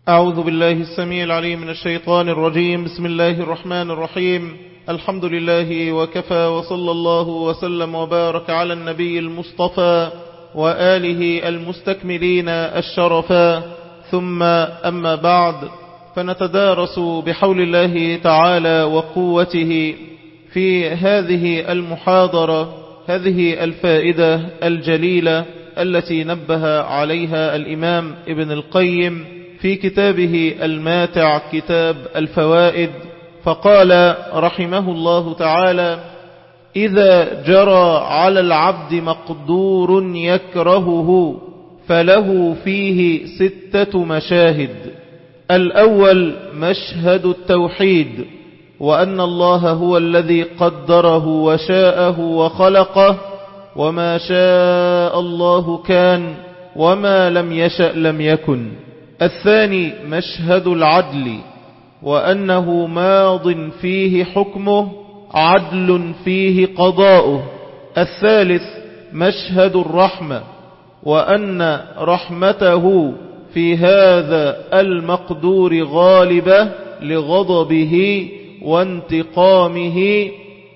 أعوذ بالله السميع العليم من الشيطان الرجيم. بسم الله الرحمن الرحيم. الحمد لله وكفى، وصلى الله وسلم وبارك على النبي المصطفى وآله المستكملين الشرفا، ثم أما بعد، فنتدارس بحول الله تعالى وقوته في هذه المحاضرة هذه الفائدة الجليلة التي نبه عليها الإمام ابن القيم في كتابه الماتع كتاب الفوائد، فقال رحمه الله تعالى: إذا جرى على العبد مقدور يكرهه فله فيه 6 مشاهد. الأول مشهد التوحيد، وأن الله هو الذي قدره وشاءه وخلقه، وما شاء الله كان، وما لم يشأ لم يكن. الثاني مشهد العدل، وأنه ماض فيه حكمه، عدل فيه قضاؤه. الثالث مشهد الرحمة، وأن رحمته في هذا المقدور غالبة لغضبه وانتقامه،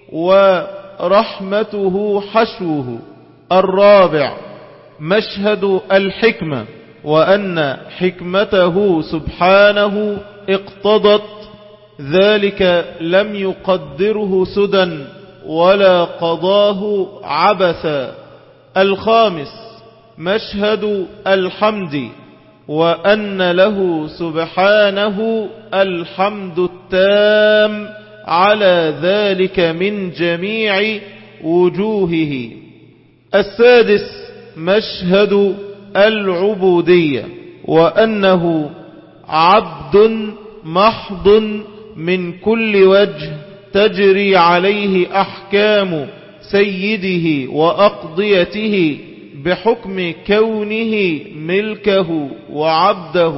ورحمته حشوه. الرابع مشهد الحكمة، وأن حكمته سبحانه اقتضت ذلك، لم يقدره سدى ولا قضاه عبثا. الخامس مشهد الحمد، وأن له سبحانه الحمد التام على ذلك من جميع وجوهه. السادس مشهد العبودية، وأنه عبد محض من كل وجه، تجري عليه أحكام سيده وأقضيته بحكم كونه ملكه وعبده،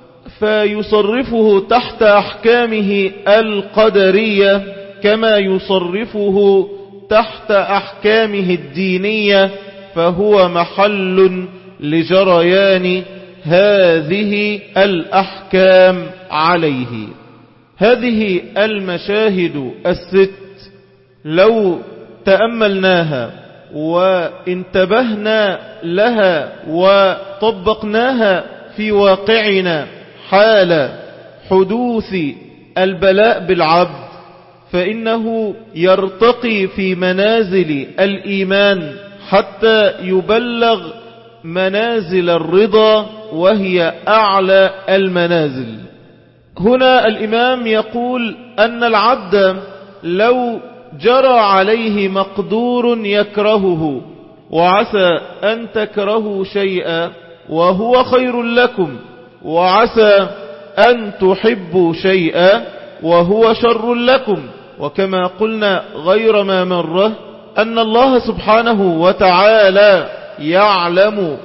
فيصرفه تحت أحكامه القدرية كما يصرفه تحت أحكامه الدينية، فهو محل لجريان هذه الأحكام عليه. هذه المشاهد 6 لو تأملناها وانتبهنا لها وطبقناها في واقعنا حال حدوث البلاء بالعبد، فإنه يرتقي في منازل الإيمان حتى يبلغ منازل الرضا، وهي أعلى المنازل. هنا الإمام يقول أن العبد لو جرى عليه مقدور يكرهه، وعسى أن تكرهوا شيئا وهو خير لكم، وعسى أن تحبوا شيئا وهو شر لكم. وكما قلنا غير ما مرة أن الله سبحانه وتعالى يعلم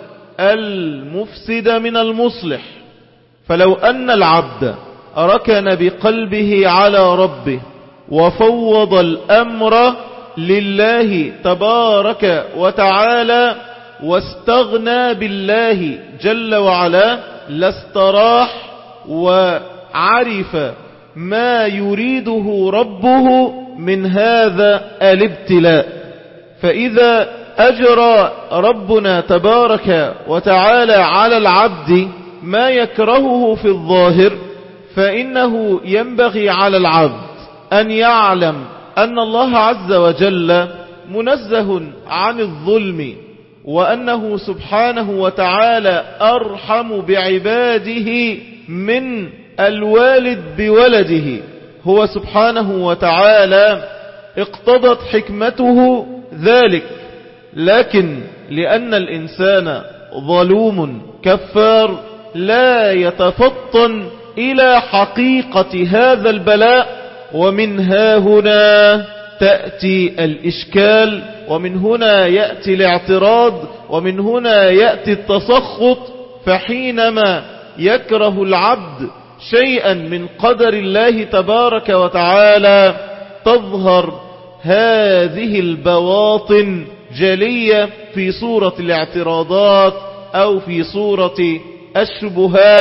المفسد من المصلح، فلو أن العبد ركن بقلبه على ربه وفوض الأمر لله تبارك وتعالى واستغنى بالله جل وعلا، لاستراح وعرف ما يريده ربه من هذا الابتلاء. فإذا أجرى ربنا تبارك وتعالى على العبد ما يكرهه في الظاهر، فإنه ينبغي على العبد أن يعلم أن الله عز وجل منزه عن الظلم، وأنه سبحانه وتعالى أرحم بعباده من الوالد بولده. هو سبحانه وتعالى اقتضت حكمته ذلك، لكن لأن الإنسان ظلوم كفار لا يتفطن إلى حقيقة هذا البلاء، ومن هنا تأتي الإشكال، ومن هنا يأتي الاعتراض، ومن هنا يأتي التسخط. فحينما يكره العبد شيئا من قدر الله تبارك وتعالى تظهر هذه البواطن جلية في صورة الاعتراضات أو في صورة الشبهات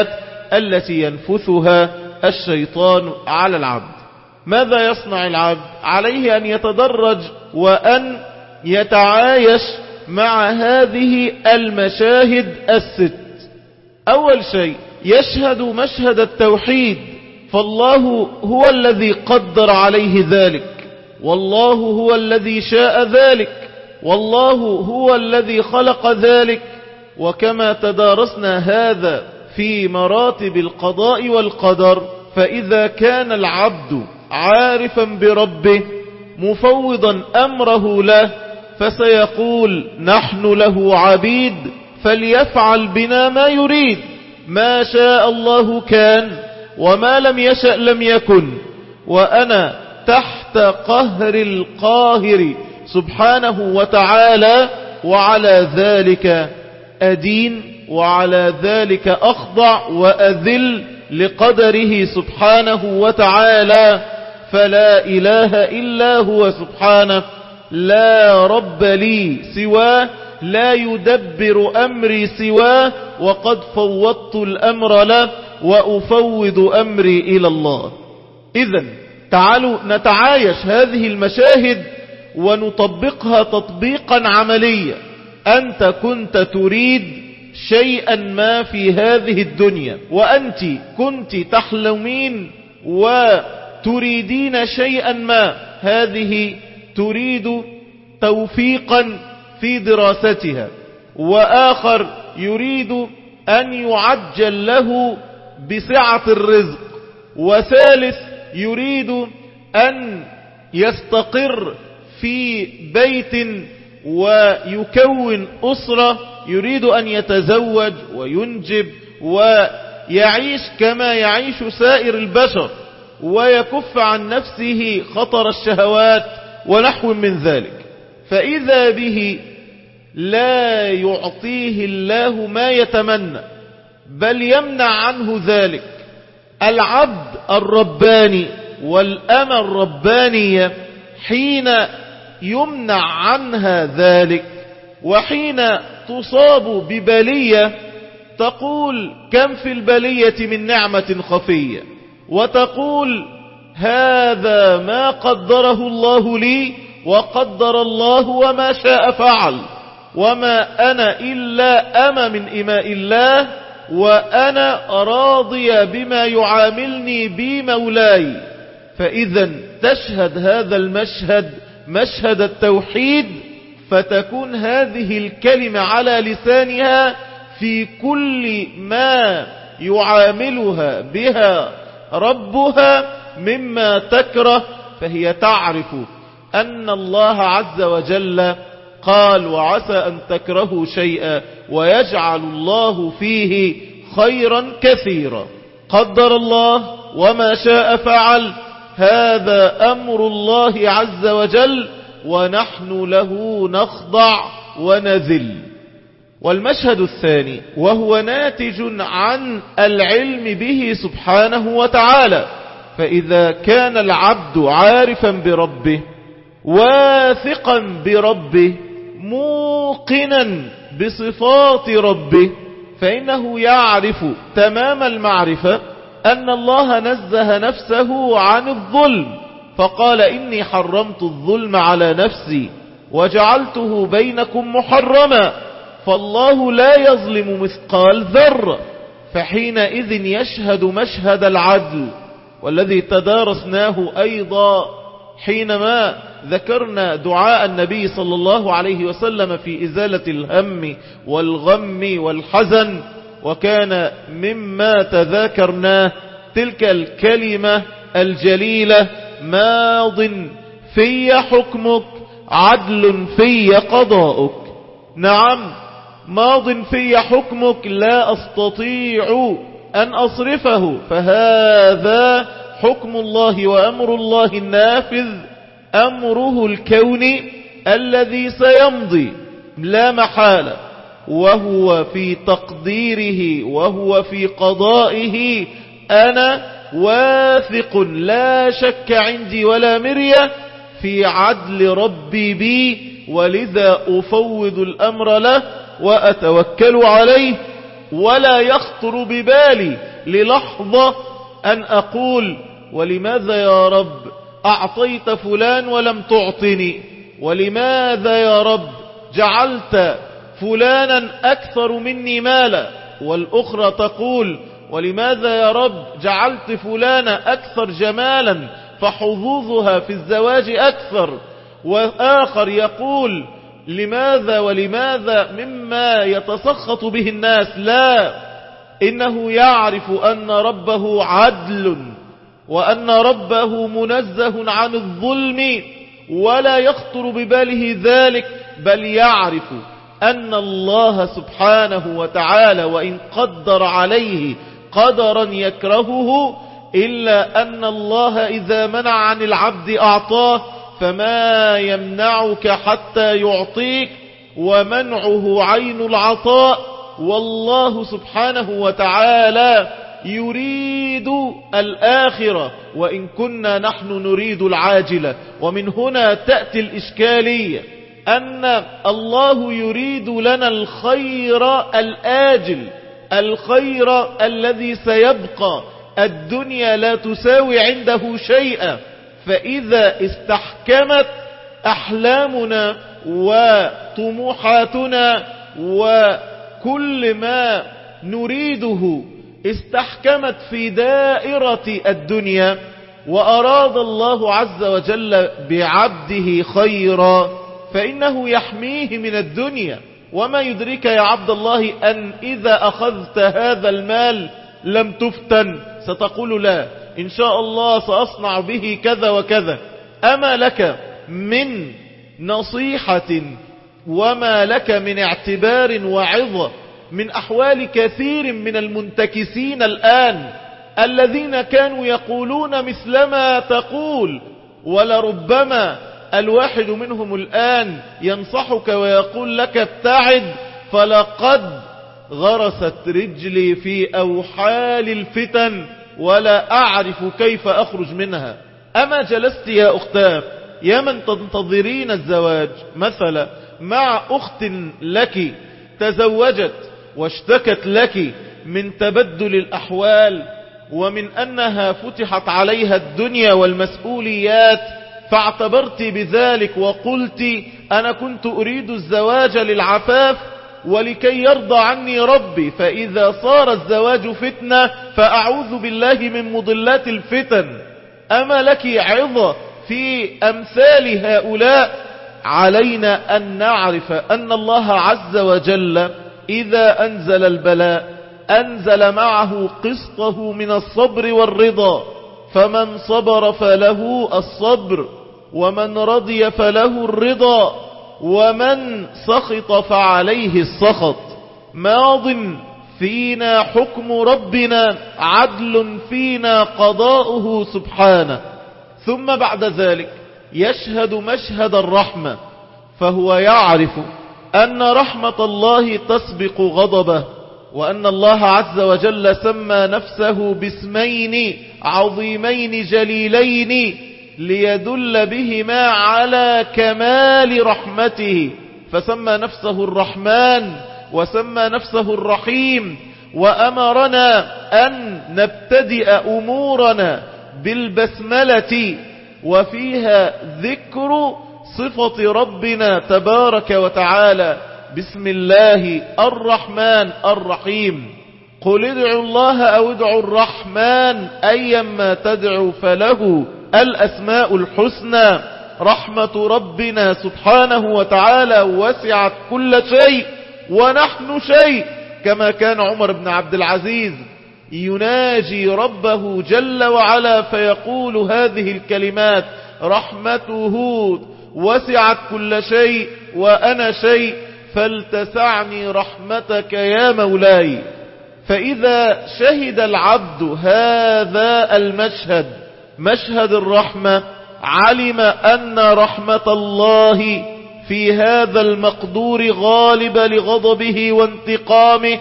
التي ينفثها الشيطان على العبد. ماذا يصنع العبد؟ عليه أن يتدرج وأن يتعايش مع هذه المشاهد الست. أول شيء يشهد مشهد التوحيد، فالله هو الذي قدر عليه ذلك، والله هو الذي شاء ذلك، والله هو الذي خلق ذلك. وكما تدارسنا هذا في مراتب القضاء والقدر، فإذا كان العبد عارفا بربه مفوضا أمره له، فسيقول نحن له عبيد فليفعل بنا ما يريد، ما شاء الله كان وما لم يشأ لم يكن، وأنا تحت قهر القاهر سبحانه وتعالى، وعلى ذلك أدين، وعلى ذلك أخضع وأذل لقدره سبحانه وتعالى. فلا إله إلا هو سبحانه، لا رب لي سواه، لا يدبر أمري سواه، وقد فوضت الأمر له وأفوض أمري إلى الله. إذن تعالوا نتعايش هذه المشاهد ونطبقها تطبيقا عمليا. أنت كنت تريد شيئا ما في هذه الدنيا، وأنت كنت تحلمين وتريدين شيئا ما، هذه تريد توفيقا في دراستها، وآخر يريد أن يعجل له بسعة الرزق، وثالث يريد أن يستقر في بيت ويكون أسرة، يريد أن يتزوج وينجب ويعيش كما يعيش سائر البشر، ويكف عن نفسه خطر الشهوات ونحو من ذلك. فإذا به لا يعطيه الله ما يتمنى، بل يمنع عنه ذلك. العبد الرباني والأمة الربانية حين يمنع عنها ذلك، وحين تصاب ببلية تقول كم في البلية من نعمة خفية، وتقول هذا ما قدره الله لي، وقدر الله وما شاء فعل، وما أنا إلا أمة من إماء الله، وأنا راضية بما يعاملني بي مولاي. فإذا تشهد هذا المشهد، مشهد التوحيد، فتكون هذه الكلمة على لسانها في كل ما يعاملها بها ربها مما تكره، فهي تعرف أن الله عز وجل قال وعسى أن تكرهوا شيئا ويجعل الله فيه خيرا كثيرا. قدر الله وما شاء فعل، هذا أمر الله عز وجل، ونحن له نخضع ونذل. والمشهد الثاني وهو ناتج عن العلم به سبحانه وتعالى، فإذا كان العبد عارفا بربه واثقا بربه موقنا بصفات ربه، فإنه يعرف تمام المعرفة أن الله نزه نفسه عن الظلم، فقال إني حرمت الظلم على نفسي وجعلته بينكم محرما، فالله لا يظلم مثقال ذرة. فحينئذ يشهد مشهد العدل، والذي تدارسناه أيضا حينما ذكرنا دعاء النبي صلى الله عليه وسلم في إزالة الهم والغم والحزن، وكان مما تذاكرناه تلك الكلمة الجليلة ماض في حكمك عدل في قضاؤك. نعم، ماض في حكمك لا أستطيع أن أصرفه، فهذا حكم الله وأمر الله النافذ، أمره الكوني الذي سيمضي لا محالة، وهو في تقديره وهو في قضائه. أنا واثق لا شك عندي ولا مرية في عدل ربي بي، ولذا أفوض الأمر له وأتوكل عليه، ولا يخطر ببالي للحظة أن أقول ولماذا يا رب أعطيت فلان ولم تعطني؟ ولماذا يا رب جعلت فلانا أكثر مني مالا؟ والأخرى تقول ولماذا يا رب جعلت فلانا أكثر جمالا فحظوظها في الزواج أكثر؟ وآخر يقول لماذا ولماذا مما يتسخط به الناس. لا، إنه يعرف أن ربه عدل وأن ربه منزه عن الظلم ولا يخطر بباله ذلك، بل يعرف أن الله سبحانه وتعالى وإن قدر عليه قدرا يكرهه إلا أن الله إذا منع عن العبد أعطاه، فما يمنعك حتى يعطيك، ومنعه عين العطاء. والله سبحانه وتعالى يريد الآخرة وإن كنا نحن نريد العاجلة. ومن هنا تأتي الإشكالية أن الله يريد لنا الخير الآجل، الخير الذي سيبقى، الدنيا لا تساوي عنده شيئا. فإذا استحكمت أحلامنا وطموحاتنا وكل ما نريده استحكمت في دائرة الدنيا، وأراد الله عز وجل بعبده خيرا، فإنه يحميه من الدنيا. وما يدرك يا عبد الله أن إذا أخذت هذا المال لم تفتن، ستقول لا إن شاء الله سأصنع به كذا وكذا. أما لك من نصيحة وما لك من اعتبار وعظة من أحوال كثير من المنتكسين الآن الذين كانوا يقولون مثلما تقول، ولربما الواحد منهم الآن ينصحك ويقول لك ابتعد، فلقد غرست رجلي في أوحال الفتن ولا أعرف كيف أخرج منها. أما جلست يا أختاه يا من تنتظرين الزواج مثلا مع أخت لك تزوجت واشتكت لك من تبدل الأحوال ومن أنها فتحت عليها الدنيا والمسؤوليات، فاعتبرت بذلك وقلت أنا كنت أريد الزواج للعفاف ولكي يرضى عني ربي، فإذا صار الزواج فتنة فأعوذ بالله من مضلات الفتن. أما لك عظة في أمثال هؤلاء؟ علينا أن نعرف أن الله عز وجل إذا أنزل البلاء أنزل معه قسطه من الصبر والرضا، فمن صبر فله الصبر ومن رضي فله الرضا ومن سخط فعليه السخط. ماض فينا حكم ربنا، عدل فينا قضاؤه سبحانه. ثم بعد ذلك يشهد مشهد الرحمة، فهو يعرف أن رحمة الله تسبق غضبه، وأن الله عز وجل سمى نفسه باسمين عظيمين جليلين ليدل بهما على كمال رحمته، فسمى نفسه الرحمن وسمى نفسه الرحيم، وأمرنا أن نبتدئ أمورنا بالبسملة، وفيها ذكر صفة ربنا تبارك وتعالى. بسم الله الرحمن الرحيم، قل ادعوا الله أو ادعوا الرحمن أيما تدعوا فله الأسماء الحسنى. رحمة ربنا سبحانه وتعالى وسعت كل شيء ونحن شيء، كما كان عمر بن عبد العزيز يناجي ربه جل وعلا فيقول هذه الكلمات: رحمته وسعت كل شيء وأنا شيء فلتسعني رحمتك يا مولاي. فإذا شهد العبد هذا المشهد، مشهد الرحمة، علم أن رحمة الله في هذا المقدور غالبة لغضبه وانتقامه،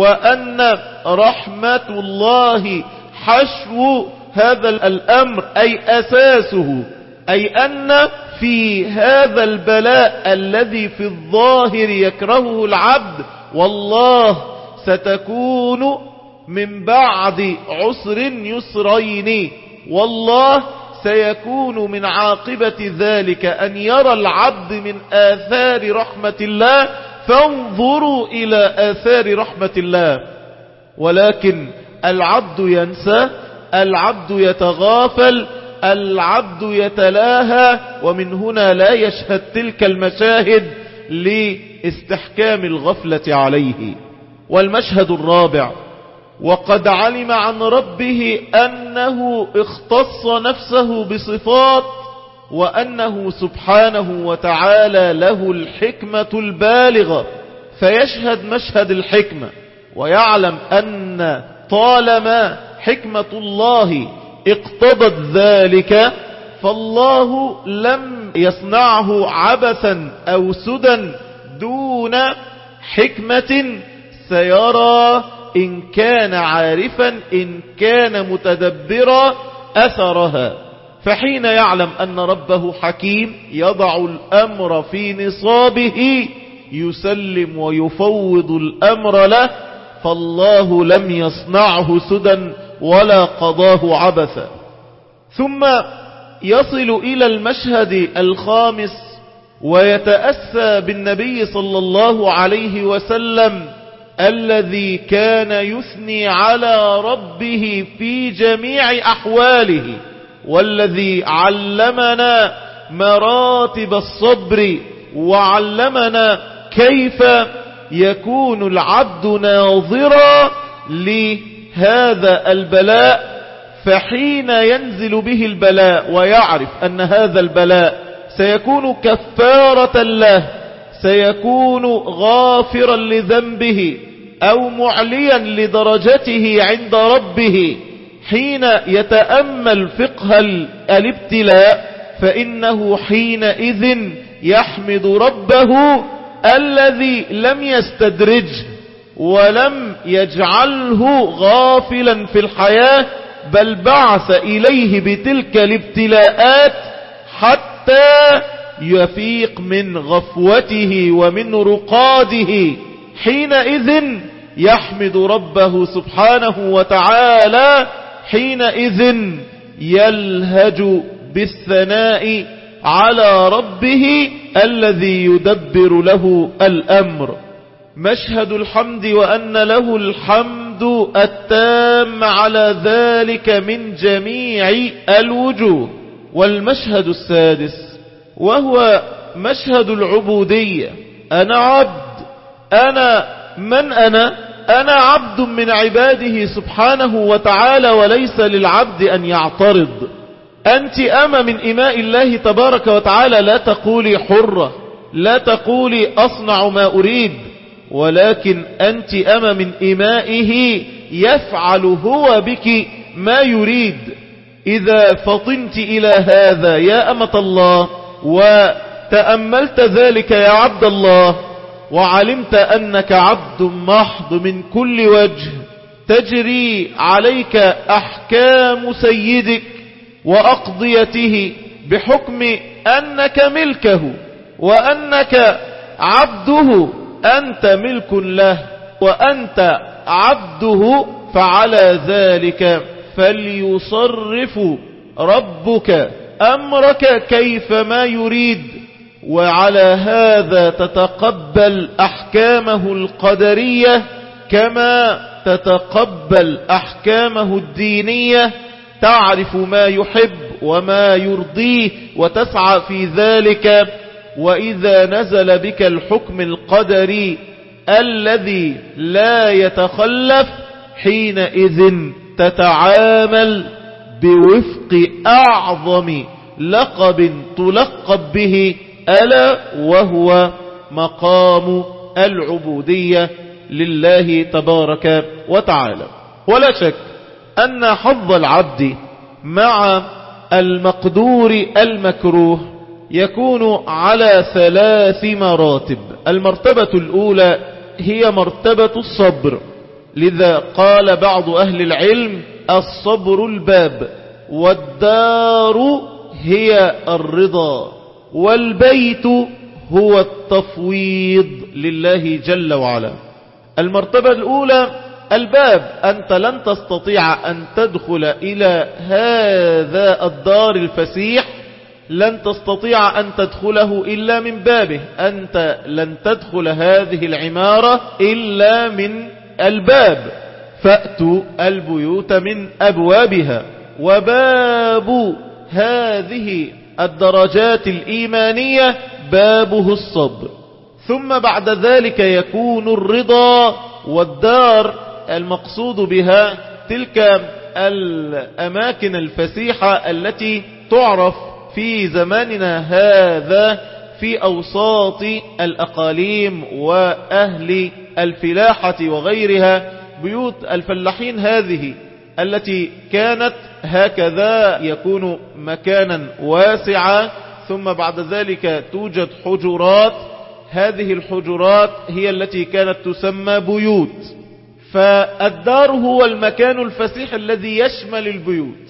وأن رحمة الله حشو هذا الأمر أي أساسه، أي أن في هذا البلاء الذي في الظاهر يكرهه العبد والله ستكون من بعد عسر يسرين، والله سيكون من عاقبة ذلك أن يرى العبد من آثار رحمة الله، فانظروا إلى آثار رحمة الله. ولكن العبد ينسى، العبد يتغافل، العبد يتلاهى، ومن هنا لا يشهد تلك المشاهد لاستحكام الغفلة عليه. والمشهد الرابع: وقد علم عن ربه أنه اختص نفسه بصفات، وأنه سبحانه وتعالى له الحكمة البالغة، فيشهد مشهد الحكمة، ويعلم أن طالما حكمة الله اقتضت ذلك، فالله لم يصنعه عبثا أو سدى دون حكمة، سيرى إن كان عارفا إن كان متدبرا أثرها. فحين يعلم أن ربه حكيم يضع الأمر في نصابه، يسلم ويفوض الأمر له، فالله لم يصنعه سدى ولا قضاه عبثا. ثم يصل إلى المشهد الخامس، ويتأسى بالنبي صلى الله عليه وسلم الذي كان يثني على ربه في جميع أحواله، والذي علمنا مراتب الصبر، وعلمنا كيف يكون العبد ناظرا لهذا البلاء. فحين ينزل به البلاء ويعرف أن هذا البلاء سيكون كفارة له، سيكون غافرا لذنبه أو معليا لدرجته عند ربه، حين يتأمل فقه الابتلاء فإنه حينئذ يحمد ربه الذي لم يستدرجه ولم يجعله غافلا في الحياة، بل بعث إليه بتلك الابتلاءات حتى يفيق من غفوته ومن رقاده. حينئذ يحمد ربه سبحانه وتعالى، حينئذ يلهج بالثناء على ربه الذي يدبر له الأمر. مشهد الحمد، وأن له الحمد التام على ذلك من جميع الوجوه. والمشهد السادس وهو مشهد العبودية. أنا عبد، أنا من أنا عبد من عباده سبحانه وتعالى، وليس للعبد أن يعترض. أنت أما من إماء الله تبارك وتعالى، لا تقولي حرة، لا تقولي أصنع ما أريد، ولكن أنت أما من إمائه، يفعل هو بك ما يريد. إذا فطنت إلى هذا يا أمة الله، وتأملت ذلك يا عبد الله، وعلمت أنك عبد محض من كل وجه، تجري عليك أحكام سيدك وأقضيته بحكم أنك ملكه وأنك عبده، أنت ملك له وأنت عبده، فعلى ذلك فليصرف ربك أمرك كيفما يريد. وعلى هذا تتقبل أحكامه القدرية كما تتقبل أحكامه الدينية، تعرف ما يحب وما يرضيه وتسعى في ذلك. وإذا نزل بك الحكم القدري الذي لا يتخلف، حينئذ تتعامل بوفق أعظم لقب تلقب به، ألا وهو مقام العبودية لله تبارك وتعالى. ولا شك أن حظ العبد مع المقدور المكروه يكون على 3 مراتب. المرتبة الأولى هي مرتبة الصبر، لذا قال بعض أهل العلم: الصبر الباب، والدار هي الرضا، والبيت هو التفويض لله جل وعلا. المرتبة الأولى الباب. أنت لن تستطيع أن تدخل إلى هذا الدار الفسيح، لن تستطيع أن تدخله إلا من بابه. أنت لن تدخل هذه العمارة إلا من الباب. فأتوا البيوت من أبوابها. وباب هذه الدرجات الإيمانية بابه الصبر. ثم بعد ذلك يكون الرضا. والدار المقصود بها تلك الأماكن الفسيحة التي تعرف في زماننا هذا في أوساط الأقاليم وأهل الفلاحة وغيرها، بيوت الفلاحين هذه التي كانت هكذا، يكون مكانا واسعا، ثم بعد ذلك توجد حجرات. هذه الحجرات هي التي كانت تسمى بيوت. فالدار هو المكان الفسيح الذي يشمل البيوت،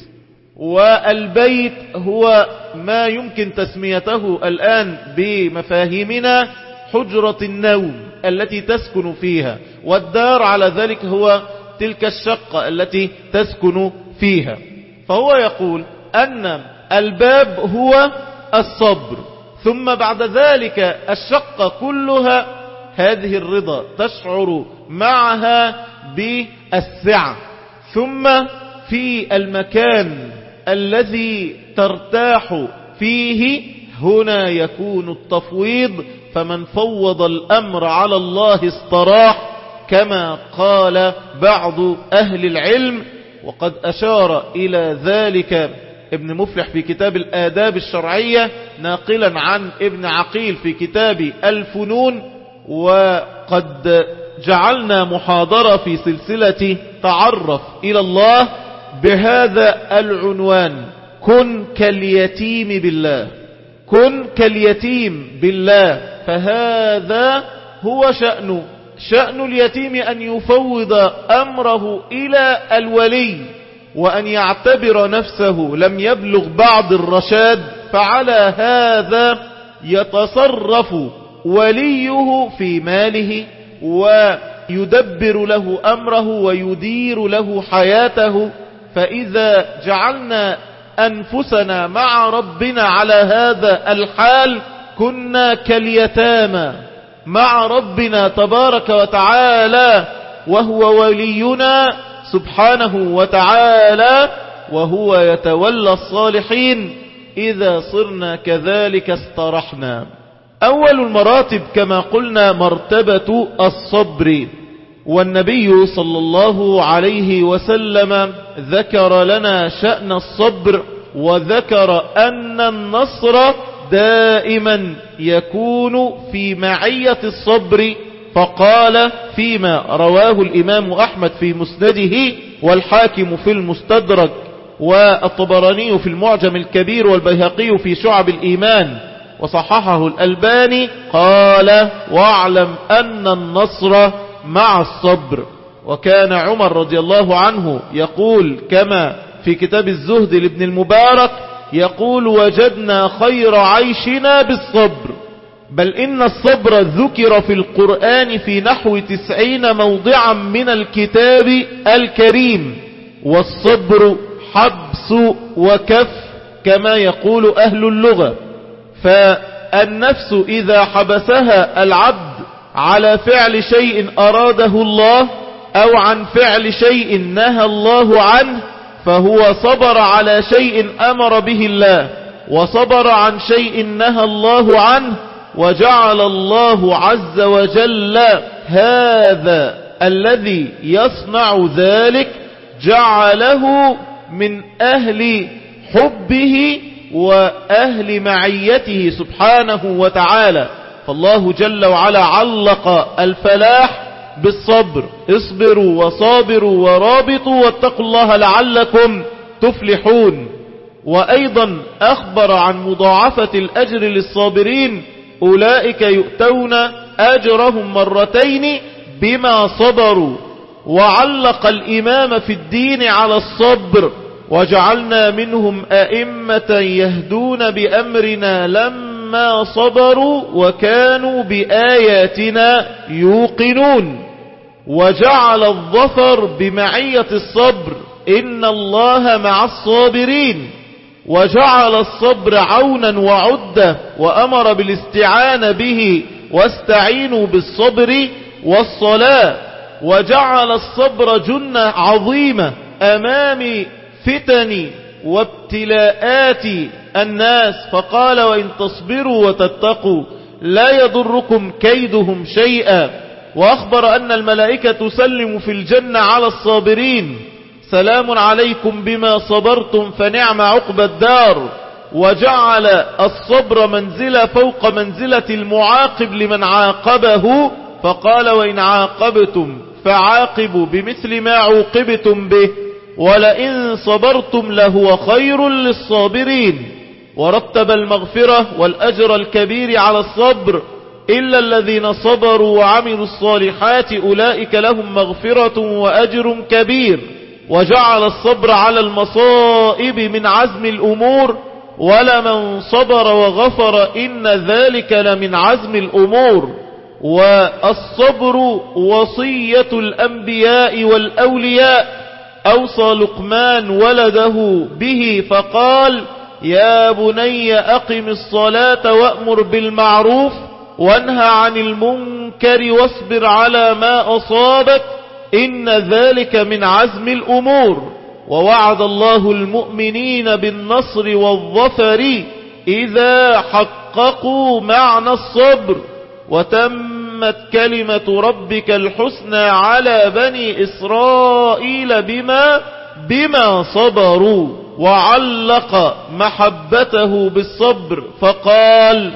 والبيت هو ما يمكن تسميته الآن بمفاهيمنا حجرة النوم التي تسكن فيها، والدار على ذلك هو تلك الشقة التي تسكن فيها. فهو يقول أن الباب هو الصبر، ثم بعد ذلك الشقة كلها هذه الرضا تشعر معها بالسعة. ثم في المكان الذي ترتاح فيه هنا يكون التفويض، فمن فوض الأمر على الله استراح، كما قال بعض أهل العلم. وقد أشار إلى ذلك ابن مفلح في كتاب الآداب الشرعية، ناقلا عن ابن عقيل في كتاب الفنون. وقد جعلنا محاضرة في سلسلة تعرف إلى الله بهذا العنوان: كن كاليتيم بالله. كن كاليتيم بالله. فهذا هو شأن اليتيم أن يفوض أمره إلى الولي، وأن يعتبر نفسه لم يبلغ بعض الرشاد، فعلى هذا يتصرف وليه في ماله ويدبر له أمره ويدير له حياته. فإذا جعلنا أنفسنا مع ربنا على هذا الحال كنا كاليتامى مع ربنا تبارك وتعالى، وهو ولينا سبحانه وتعالى، وهو يتولى الصالحين. إذا صرنا كذلك استرحنا. أول المراتب كما قلنا مرتبة الصبر، والنبي صلى الله عليه وسلم ذكر لنا شأن الصبر، وذكر أن النصر دائما يكون في معية الصبر. فقال فيما رواه الإمام أحمد في مسنده، والحاكم في المستدرك، والطبراني في المعجم الكبير، والبيهقي في شعب الإيمان، وصححه الألباني، قال: واعلم أن النصر مع الصبر. وكان عمر رضي الله عنه يقول كما في كتاب الزهد لابن المبارك، يقول: وجدنا خير عيشنا بالصبر. بل إن الصبر ذكر في القرآن في نحو 90 موضعا من الكتاب الكريم، والصبر حبس وكف كما يقول أهل اللغة. فالنفس إذا حبسها العبد على فعل شيء أراده الله أو عن فعل شيء نهى الله عنه، فهو صبر على شيء أمر به الله، وصبر عن شيء نهى الله عنه، وجعل الله عز وجل هذا الذي يصنع ذلك جعله من أهل حبه وأهل معيته سبحانه وتعالى. فالله جل وعلا علق الفلاح بالصبر: اصبروا وصابروا ورابطوا واتقوا الله لعلكم تفلحون. وأيضا أخبر عن مضاعفة الأجر للصابرين: أولئك يؤتون أجرهم مرتين بما صبروا. وعلق الإمام في الدين على الصبر: وجعلنا منهم أئمة يهدون بأمرنا لما صبروا وكانوا بآياتنا يوقنون. وجعل الظفر بمعية الصبر، إن الله مع الصابرين، وجعل الصبر عونا وعدة، وأمر بالاستعانة به واستعينوا بالصبر والصلاة، وجعل الصبر جنة عظيمة أمام فتن وابتلاءات الناس، فقال وإن تصبروا وتتقوا لا يضركم كيدهم شيئا، وأخبر أن الملائكة تسلم في الجنة على الصابرين، سلام عليكم بما صبرتم فنعم عقبى الدار، وجعل الصبر منزلة فوق منزلة المعاقب لمن عاقبه، فقال وإن عاقبتم فعاقبوا بمثل ما عوقبتم به ولئن صبرتم لهو خير للصابرين، ورتب المغفرة والأجر الكبير على الصبر، إلا الذين صبروا وعملوا الصالحات أولئك لهم مغفرة وأجر كبير، وجعل الصبر على المصائب من عزم الأمور، ولمن صبر وغفر إن ذلك لمن عزم الأمور، والصبر وصية الأنبياء والأولياء، أوصى لقمان ولده به فقال يا بني أقم الصلاة وأمر بالمعروف وانهى عن المنكر واصبر على ما أصابك إن ذلك من عزم الأمور، ووعد الله المؤمنين بالنصر والظفر إذا حققوا معنى الصبر، وتمت كلمة ربك الحسنى على بني إسرائيل بما صبروا، وعلق محبته بالصبر فقال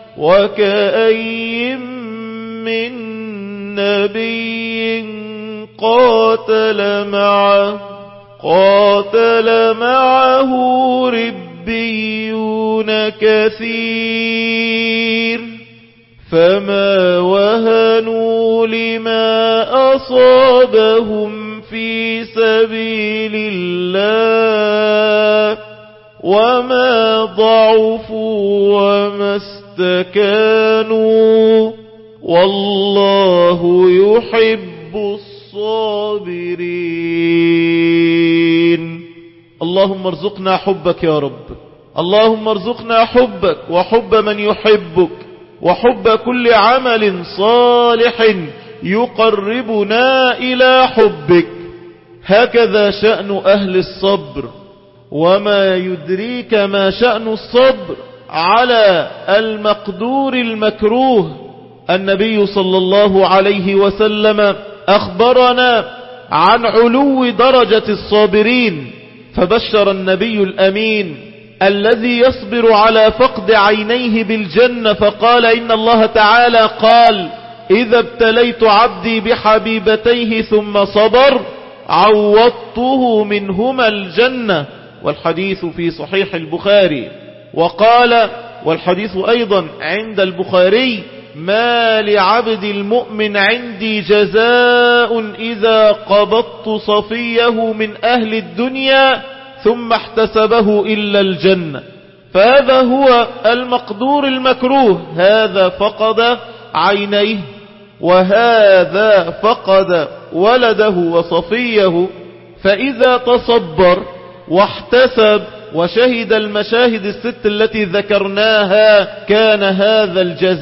وكأي من نبي قاتل معه ربيون كثير فما وهنوا لما أصابهم في سبيل الله وما ضعفوا وما استكانوا والله يحب الصابرين. اللهم ارزقنا حبك يا رب، اللهم ارزقنا حبك وحب من يحبك وحب كل عمل صالح يقربنا إلى حبك. هكذا شأن أهل الصبر. وما يدريك ما شأن الصبر على المقدور المكروه. النبي صلى الله عليه وسلم أخبرنا عن علو درجة الصابرين، فبشر النبي الأمين الذي يصبر على فقد عينيه بالجنة فقال إن الله تعالى قال إذا ابتليت عبدي بحبيبتيه ثم صبر عوضته منهما الجنة، والحديث في صحيح البخاري. وقال والحديث أيضا عند البخاري ما لعبد المؤمن عندي جزاء إذا قبضت صفيه من أهل الدنيا ثم احتسبه إلا الجنة. فهذا هو المقدور المكروه، هذا فقد عينيه وهذا فقد ولده وصفيه، فإذا تصبر واحتسب وشهد المشاهد الست التي ذكرناها كان هذا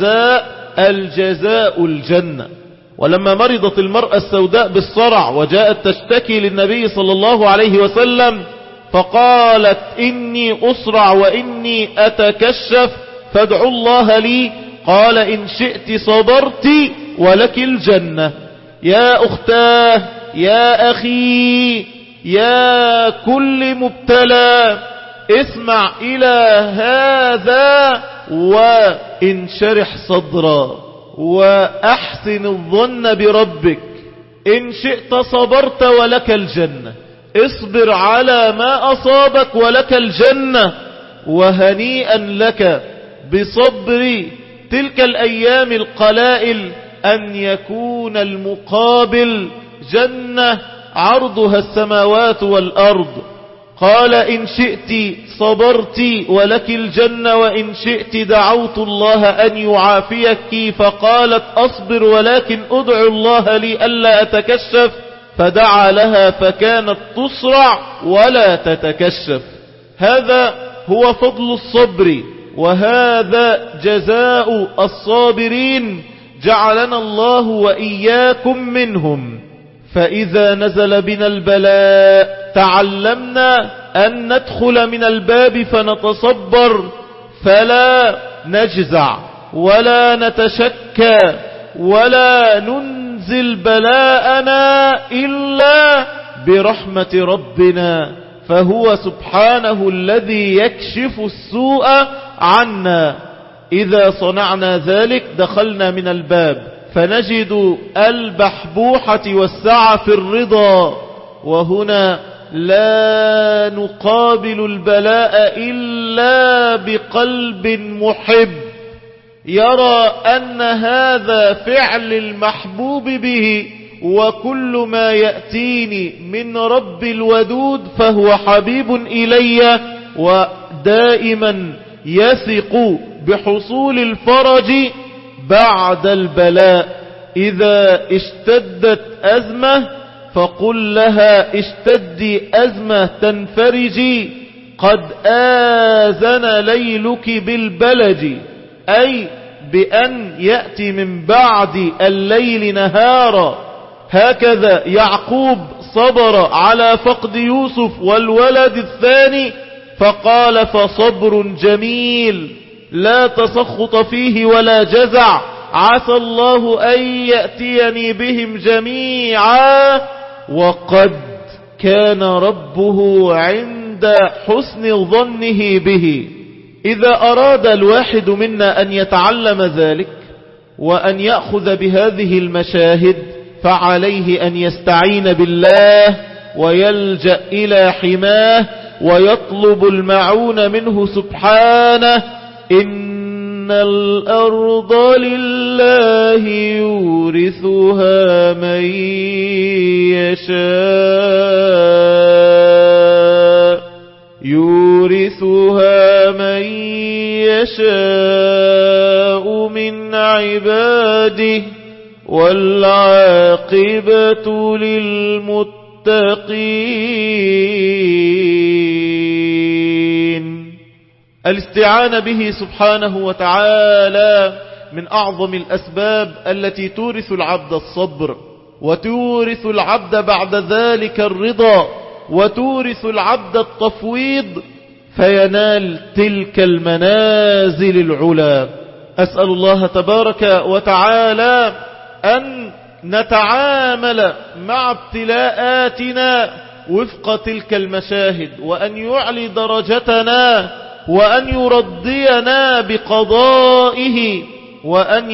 الجزاء الجنة. ولما مرضت المرأة السوداء بالصرع وجاءت تشتكي للنبي صلى الله عليه وسلم فقالت إني أصرع وإني أتكشف فادعوا الله لي، قال إن شئت صبرت ولك الجنة. يا أختاه يا أخي يا كل مبتلى اسمع إلى هذا وانشرح صدرا وأحسن الظن بربك. إن شئت صبرت ولك الجنة، اصبر على ما أصابك ولك الجنة، وهنيئا لك بصبر تلك الأيام القلائل أن يكون المقابل جنة عرضها السماوات والأرض. قال إن شئت صبرت ولك الجنة وإن شئت دعوت الله أن يعافيك. فقالت أصبر ولكن أدعو الله لي ألا أتكشف. فدعا لها فكانت تصرع ولا تتكشف. هذا هو فضل الصبر، وهذا جزاء الصابرين، جعلنا الله وإياكم منهم. فإذا نزل بنا البلاء تعلمنا أن ندخل من الباب فنتصبر، فلا نجزع ولا نتشكى ولا ننزل بلاءنا إلا برحمة ربنا، فهو سبحانه الذي يكشف السوء عنا. إذا صنعنا ذلك دخلنا من الباب فنجد البحبوحة والسعة في الرضا. وهنا لا نقابل البلاء إلا بقلب محب يرى أن هذا فعل المحبوب به، وكل ما يأتيني من رب الودود فهو حبيب إلي، ودائما يثق بحصول الفرج بعد البلاء. إذا اشتدت أزمة فقل لها اشتدي أزمة تنفرجي، قد آذن ليلك بالبلج، أي بأن يأتي من بعد الليل نهارا. هكذا يعقوب صبر على فقد يوسف والولد الثاني، فقال فصبر جميل لا تسخط فيه ولا جزع، عسى الله أن يأتيني بهم جميعا وقد كان ربه عند حسن ظنه به. إذا أراد الواحد منا أن يتعلم ذلك وأن يأخذ بهذه المشاهد فعليه أن يستعين بالله ويلجأ إلى حماه ويطلب المعون منه سبحانه. إن الأرض لله يورثها من يشاء من عباده والعاقبة للمتقين. الاستعانة به سبحانه وتعالى من أعظم الأسباب التي تورث العبد الصبر، وتورث العبد بعد ذلك الرضا، وتورث العبد التفويض فينال تلك المنازل العلا. أسأل الله تبارك وتعالى أن نتعامل مع ابتلاءاتنا وفق تلك المشاهد، وأن يعلي درجتنا، وأن يرضينا بقضائه، وأن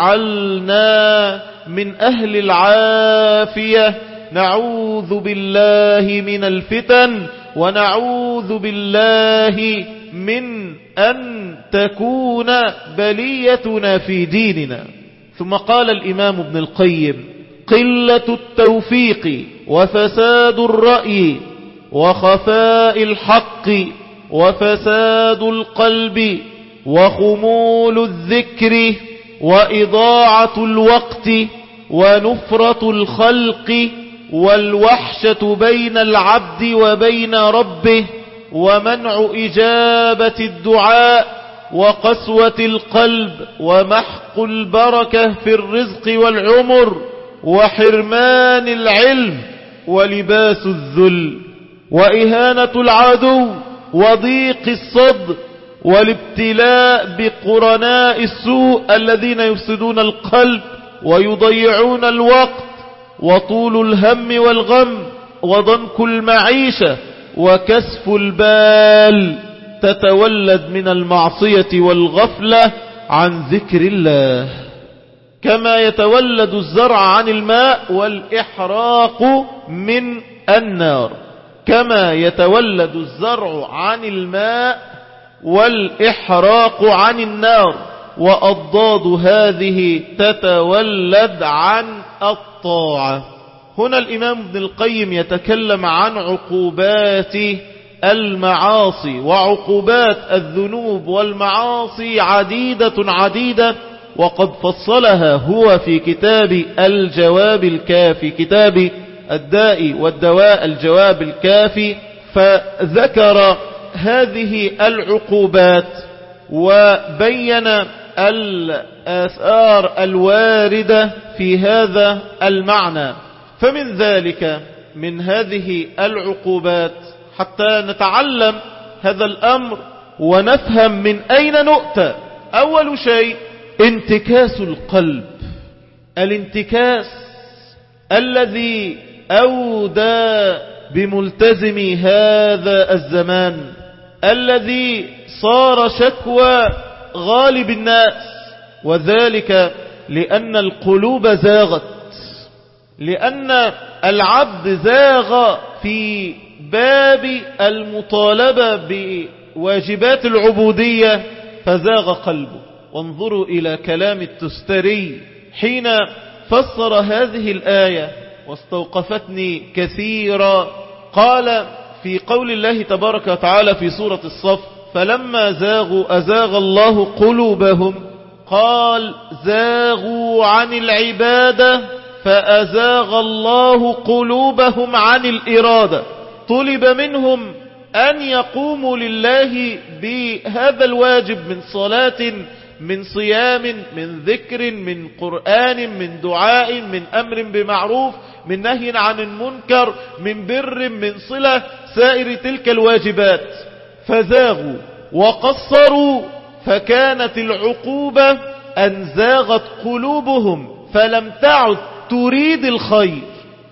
يجعلنا من أهل العافية. نعوذ بالله من الفتن، ونعوذ بالله من أن تكون بليتنا في ديننا. ثم قال الإمام ابن القيم: قلة التوفيق وفساد الرأي وخفاء الحق وفساد القلب وخمول الذكر وإضاعة الوقت ونفرة الخلق والوحشة بين العبد وبين ربه ومنع إجابة الدعاء وقسوة القلب ومحق البركة في الرزق والعمر وحرمان العلم ولباس الذل وإهانة العدو وضيق الصدر والابتلاء بقرناء السوء الذين يفسدون القلب ويضيعون الوقت وطول الهم والغم وضنك المعيشة وكسف البال تتولد من المعصية والغفلة عن ذكر الله، كما يتولد الزرع عن الماء والإحراق من النار، كما يتولد الزرع عن الماء والإحراق عن النار، وأضداد هذه تتولد عن الطاعة. هنا الإمام ابن القيم يتكلم عن عقوبات المعاصي وعقوبات الذنوب والمعاصي عديدة، وقد فصلها هو في كتاب الجواب الكافي، كتاب الداء والدواء الجواب الكافي، فذكر هذه العقوبات وبين الآثار الواردة في هذا المعنى. فمن ذلك من هذه العقوبات حتى نتعلم هذا الأمر ونفهم من أين نؤتى. أول شيء انتكاس القلب، الانتكاس الذي أودى بملتزم هذا الزمان، الذي صار شكوى غالب الناس، وذلك لأن القلوب زاغت، لأن العبد زاغ في باب المطالبة بواجبات العبودية فزاغ قلبه. وانظروا إلى كلام التستري حين فسر هذه الآية واستوقفتني كثيرا. قال في قول الله تبارك وتعالى في سورة الصف: فلما زاغوا أزاغ الله قلوبهم، قال زاغوا عن العبادة فأزاغ الله قلوبهم عن الإرادة. طلب منهم أن يقوموا لله بهذا الواجب من صلاة، من صيام، من ذكر، من قرآن، من دعاء، من أمر بمعروف، من نهي عن المنكر، من بر، من صلة، سائر تلك الواجبات، فزاغوا وقصروا، فكانت العقوبة أن زاغت قلوبهم فلم تعد تريد الخير.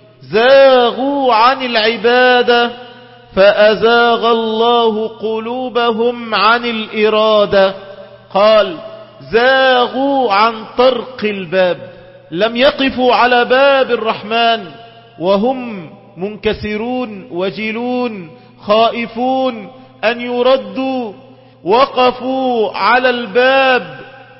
زاغوا عن العبادة فأزاغ الله قلوبهم عن الإرادة. قال زاغوا عن طرق الباب، لم يقفوا على باب الرحمن وهم منكسرون وجلون خائفون أن يردوا، وقفوا على الباب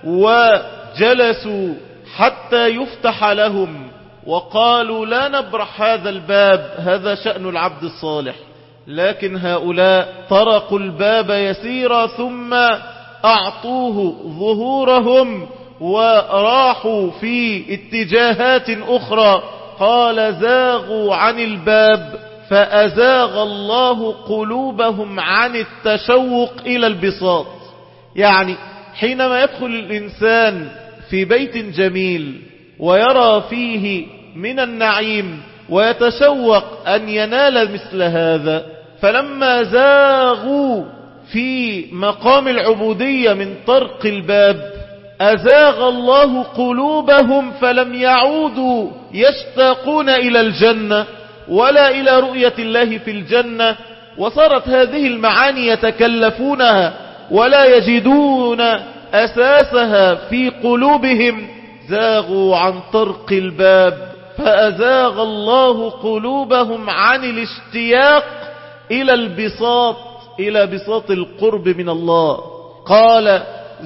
وجلسوا حتى يفتح لهم، وقالوا لا نبرح هذا الباب، هذا شأن العبد الصالح. لكن هؤلاء طرقوا الباب يسيرا ثم أعطوه ظهورهم وراحوا في اتجاهات أخرى. قال زاغوا عن الباب فأزاغ الله قلوبهم عن التشوق إلى البساط. يعني حينما يدخل الإنسان في بيت جميل ويرى فيه من النعيم ويتشوق أن ينال مثل هذا، فلما زاغوا في مقام العبودية من طرق الباب أزاغ الله قلوبهم فلم يعودوا يشتاقون إلى الجنة ولا إلى رؤية الله في الجنة، وصارت هذه المعاني يتكلفونها ولا يجدون أساسها في قلوبهم. زاغوا عن طرق الباب فأزاغ الله قلوبهم عن الاشتياق إلى البساط، إلى بساط القرب من الله. قال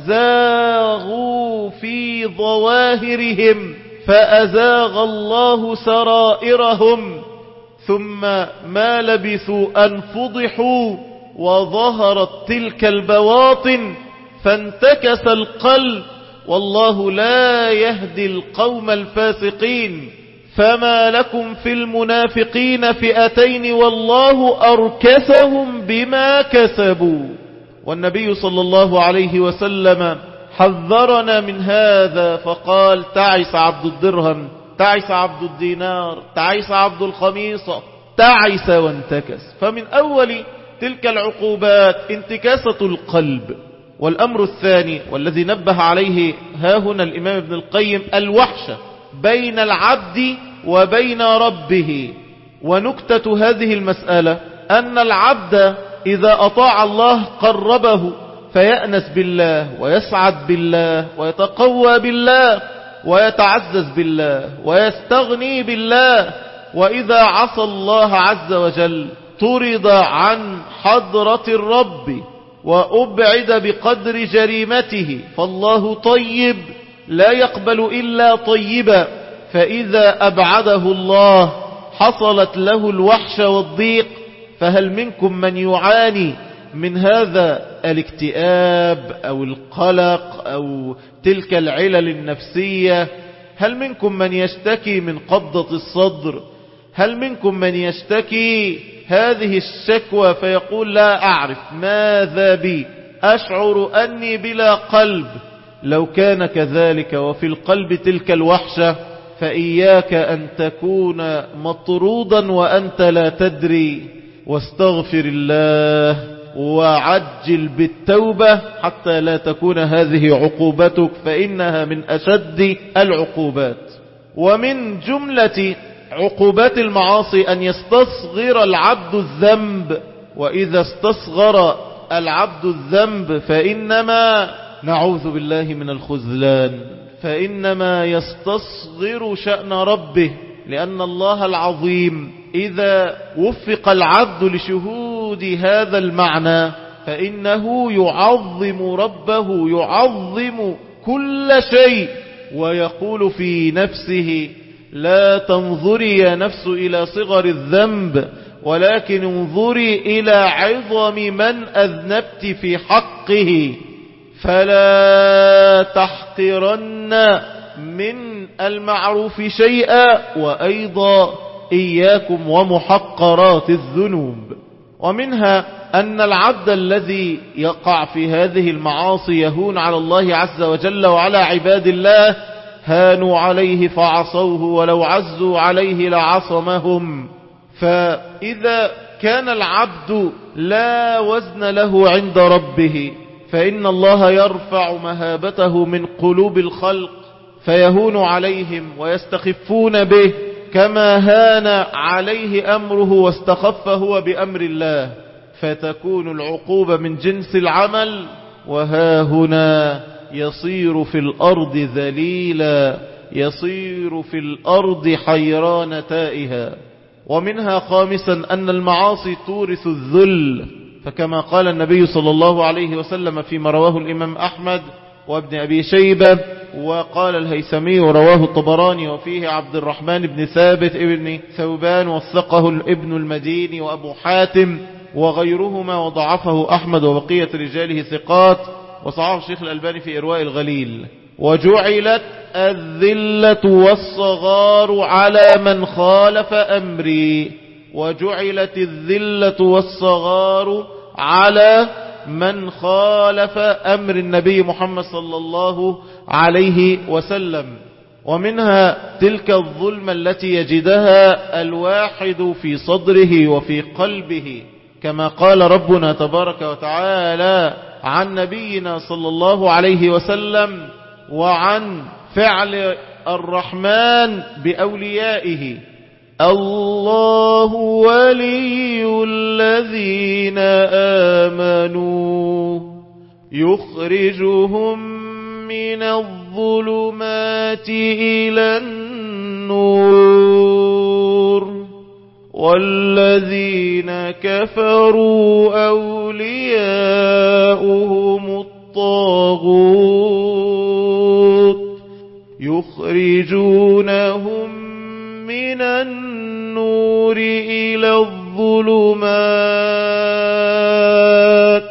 زاغوا في ظواهرهم فأزاغ الله سرائرهم، ثم ما لبثوا أن فضحوا وظهرت تلك البواطن فانتكس القلب، والله لا يهدي القوم الفاسقين. فما لكم في المنافقين فئتين والله أركسهم بما كسبوا. والنبي صلى الله عليه وسلم حذرنا من هذا فقال تعس عبد الدرهم، تعس عبد الدينار، تعس عبد الخميصة، تعس وانتكس. فمن أول تلك العقوبات انتكاسة القلب. والأمر الثاني والذي نبه عليه هاهنا الإمام ابن القيم الوحشة بين العبد وبين ربه. ونكتة هذه المسألة أن العبد إذا أطاع الله قربه فيأنس بالله ويسعد بالله ويتقوى بالله ويتعزز بالله ويستغني بالله. وإذا عصى الله عز وجل طرد عن حضرة الرب وأبعد بقدر جريمته، فالله طيب لا يقبل إلا طيبا، فإذا أبعده الله حصلت له الوحشة والضيق فهل منكم من يعاني من هذا الاكتئاب أو القلق أو تلك العلل النفسية؟ هل منكم من يشتكي من قبضة الصدر؟ هل منكم من يشتكي هذه الشكوى فيقول لا أعرف ماذا بي، أشعر أني بلا قلب؟ لو كان كذلك وفي القلب تلك الوحشة فإياك أن تكون مطرودا وأنت لا تدري، واستغفر الله وعجل بالتوبة حتى لا تكون هذه عقوبتك، فإنها من أشد العقوبات. ومن جملة عقوبات المعاصي أن يستصغر العبد الذنب، وإذا استصغر العبد الذنب فإنما نعوذ بالله من الخذلان، فإنما يستصغر شأن ربه، لأن الله العظيم إذا وفق العبد لشهود هذا المعنى فإنه يعظم ربه، يعظم كل شيء، ويقول في نفسه لا تنظري يا نفس إلى صغر الذنب ولكن انظري إلى عظم من أذنبت في حقه، فلا تحقرن من المعروف شيئا، وأيضا إياكم ومحقرات الذنوب. ومنها أن العبد الذي يقع في هذه المعاصي يهون على الله عز وجل وعلى عباد الله، هانوا عليه فعصوه ولو عزوا عليه لعصمهم. فإذا كان العبد لا وزن له عند ربه فإن الله يرفع مهابته من قلوب الخلق فيهون عليهم ويستخفون به كما هان عليه أمره واستخف هو بأمر الله، فتكون العقوبة من جنس العمل، وها هنا يصير في الأرض ذليلا، يصير في الأرض حيران تائها. ومنها خامسا أن المعاصي تورث الذل، فكما قال النبي صلى الله عليه وسلم فيما رواه الإمام أحمد وابن أبي شيبة، وقال الهيثمي ورواه الطبراني وفيه عبد الرحمن بن ثابت ابن ثوبان وثقه ابن المديني وأبو حاتم وغيرهما، وضعفه أحمد وبقية رجاله ثقات، وصححه الشيخ الألباني في إرواء الغليل. وجعلت الذلة والصغار على من خالف أمري، وجعلت الذلة والصغار على من خالف أمر النبي محمد صلى الله عليه وسلم. ومنها تلك الظلمة التي يجدها الواحد في صدره وفي قلبه، كما قال ربنا تبارك وتعالى عن نبينا صلى الله عليه وسلم وعن فعل الرحمن بأوليائه: الله ولي الذين آمنوا يخرجهم من الظلمات إلى النور، والذين كفروا أولياؤهم الطاغوت يخرجونهم من النور إلى الظلمات.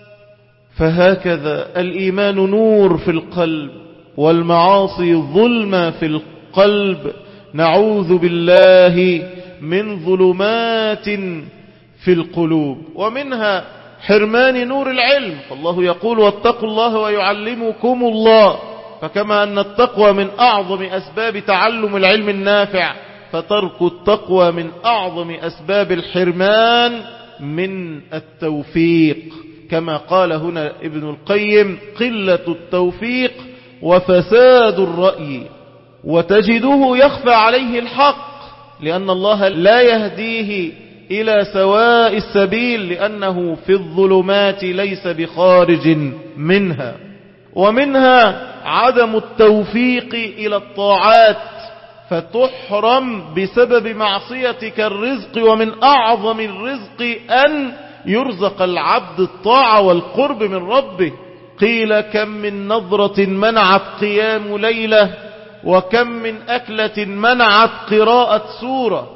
فهكذا الإيمان نور في القلب، والمعاصي ظلمة في القلب، نعوذ بالله من ظلمات في القلوب. ومنها حرمان نور العلم، فالله يقول: واتقوا الله ويعلمكم الله. فكما أن التقوى من أعظم أسباب تعلم العلم النافع، فترك التقوى من أعظم أسباب الحرمان من التوفيق، كما قال هنا ابن القيم: قلة التوفيق وفساد الرأي. وتجده يخفى عليه الحق، لأن الله لا يهديه إلى سواء السبيل، لأنه في الظلمات ليس بخارج منها. ومنها عدم التوفيق إلى الطاعات، فتحرم بسبب معصيتك الرزق، ومن أعظم الرزق أن يرزق العبد الطاعة والقرب من ربه. قيل: كم من نظرة منعت قيام ليلة، وكم من أكلة منعت قراءة سورة.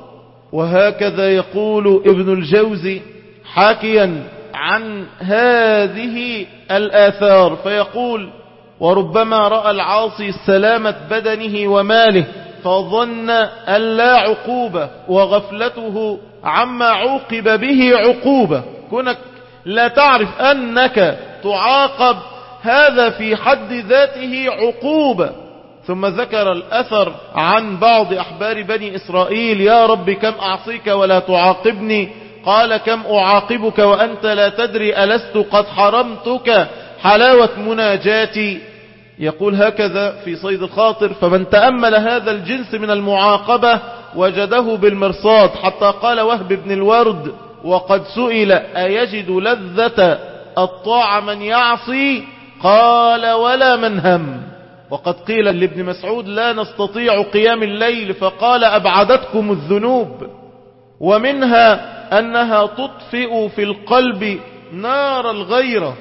وهكذا يقول ابن الجوزي حاكيا عن هذه الآثار فيقول: وربما رأى العاصي سلامة بدنه وماله فظن أن لا عقوبة، وغفلته عما عوقب به عقوبة. كونك لا تعرف أنك تعاقب هذا في حد ذاته عقوبة. ثم ذكر الأثر عن بعض أحبار بني إسرائيل: يا رب كم أعصيك ولا تعاقبني؟ قال: كم أعاقبك وأنت لا تدري ألست قد حرمتك حلاوة مناجاتي؟ يقول هكذا في صيد الخاطر: فمن تأمل هذا الجنس من المعاقبة وجده بالمرصاد، حتى قال وهب بن الورد وقد سئل: أيجد لذة الطاعة من يعصي؟ قال: ولا من هم. وقد قيل لابن مسعود: لا نستطيع قيام الليل، فقال: أبعدتكم الذنوب. ومنها أنها تطفئ في القلب نار الغيرة،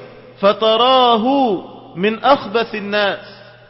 فتراه من أخبث الناس،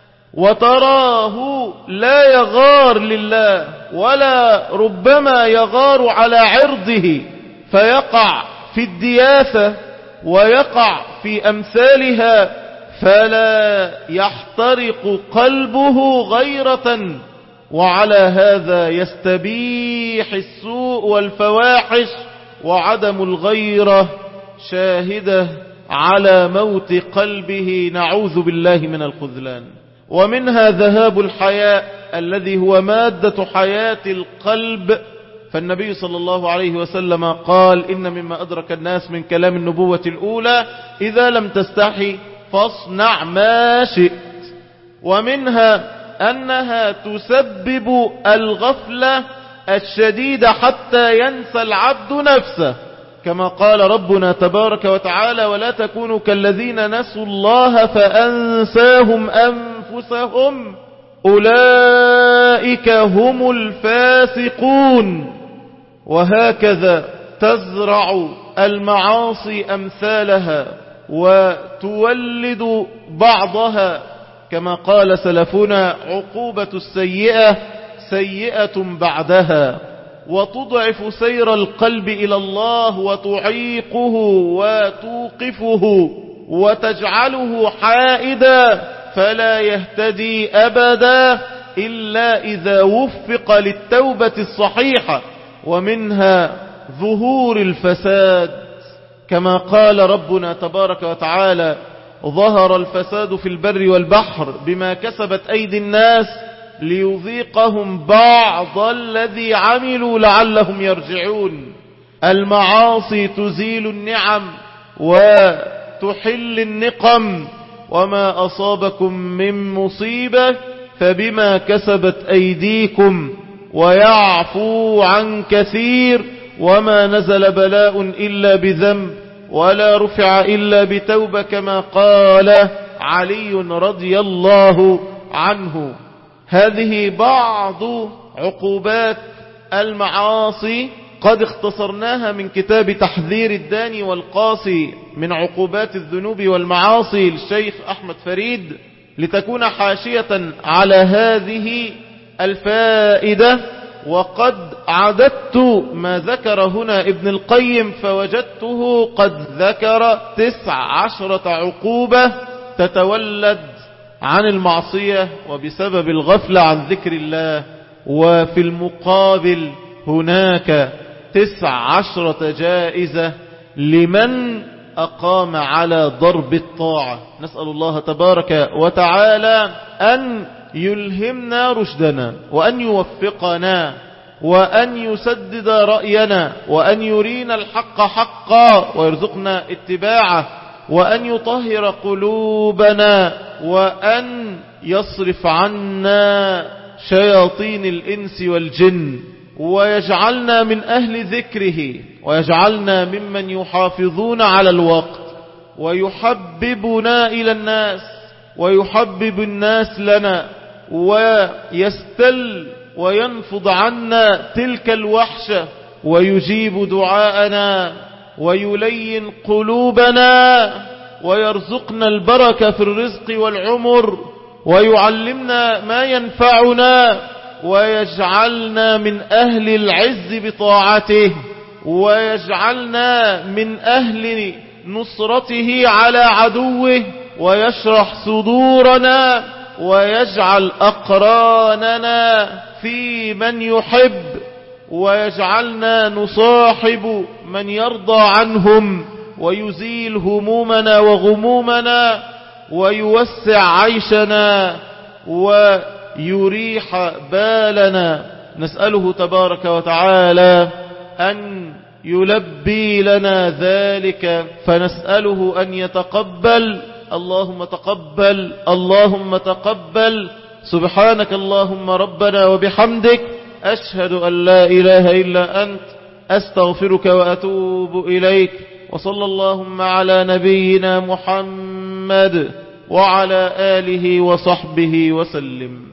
وتراه لا يغار لله، ولا ربما يغار على عرضه، فيقع في الدياثة ويقع في أمثالها، فلا يحترق قلبه غيرة، وعلى هذا يستبيح السوء والفواحش، وعدم الغيرة شاهدة على موت قلبه، نعوذ بالله من الخذلان. ومنها ذهاب الحياء الذي هو مادة حياة القلب، فالنبي صلى الله عليه وسلم قال: إن مما أدرك الناس من كلام النبوة الأولى: إذا لم تستحي فاصنع ما شئت. ومنها أنها تسبب الغفلة الشديدة حتى ينسى العبد نفسه، كما قال ربنا تبارك وتعالى: ولا تكونوا كالذين نسوا الله فأنساهم أنفسهم أولئك هم الفاسقون. وهكذا تزرع المعاصي أمثالها وتولد بعضها، كما قال سلفنا: عقوبة السيئة سيئة بعدها، وتضعف سير القلب إلى الله، وتعيقه وتوقفه، وتجعله حائدا فلا يهتدي أبدا إلا إذا وفق للتوبة الصحيحة. ومنها ظهور الفساد، كما قال ربنا تبارك وتعالى: ظهر الفساد في البر والبحر بما كسبت أيدي الناس ليذيقهم بعض الذي عملوا لعلهم يرجعون. المعاصي تزيل النعم وتحل النقم، وما أصابكم من مصيبة فبما كسبت أيديكم، ويعفو عن كثير، وما نزل بلاء إلا بذنب، ولا رفع إلا بتوبة، كما قال علي رضي الله عنه. هذه بعض عقوبات المعاصي قد اختصرناها من كتاب تحذير الداني والقاسي من عقوبات الذنوب والمعاصي للشيخ أحمد فريد، لتكون حاشية على هذه الفائدة. وقد عددت ما ذكر هنا ابن القيم فوجدته قد ذكر 19 عقوبة تتولد عن المعصية وبسبب الغفلة عن ذكر الله. وفي المقابل هناك 19 جائزة لمن أقام على ضرب الطاعة. نسأل الله تبارك وتعالى أن يلهمنا رشدنا، وأن يوفقنا، وأن يسدد رأينا، وأن يرينا الحق حقا ويرزقنا اتباعه، وأن يطهر قلوبنا، وأن يصرف عنا شياطين الإنس والجن، ويجعلنا من أهل ذكره، ويجعلنا ممن يحافظون على الوقت، ويحببنا إلى الناس، ويحبب الناس لنا، ويستل وينفض عنا تلك الوحشة، ويجيب دعاءنا، ويلين قلوبنا، ويرزقنا البركة في الرزق والعمر، ويعلمنا ما ينفعنا، ويجعلنا من أهل العز بطاعته، ويجعلنا من أهل نصرته على عدوه، ويشرح صدورنا، ويجعل أقراننا في من يحب، ويجعلنا نصاحب من يرضى عنهم، ويزيل همومنا وغمومنا، ويوسع عيشنا ويريح بالنا. نسأله تبارك وتعالى أن يلبي لنا ذلك، فنسأله أن يتقبل. اللهم تقبل، اللهم تقبل. سبحانك اللهم ربنا وبحمدك، أشهد أن لا إله إلا أنت، أستغفرك وأتوب إليك. وصلى اللهم على نبينا محمد وعلى آله وصحبه وسلم.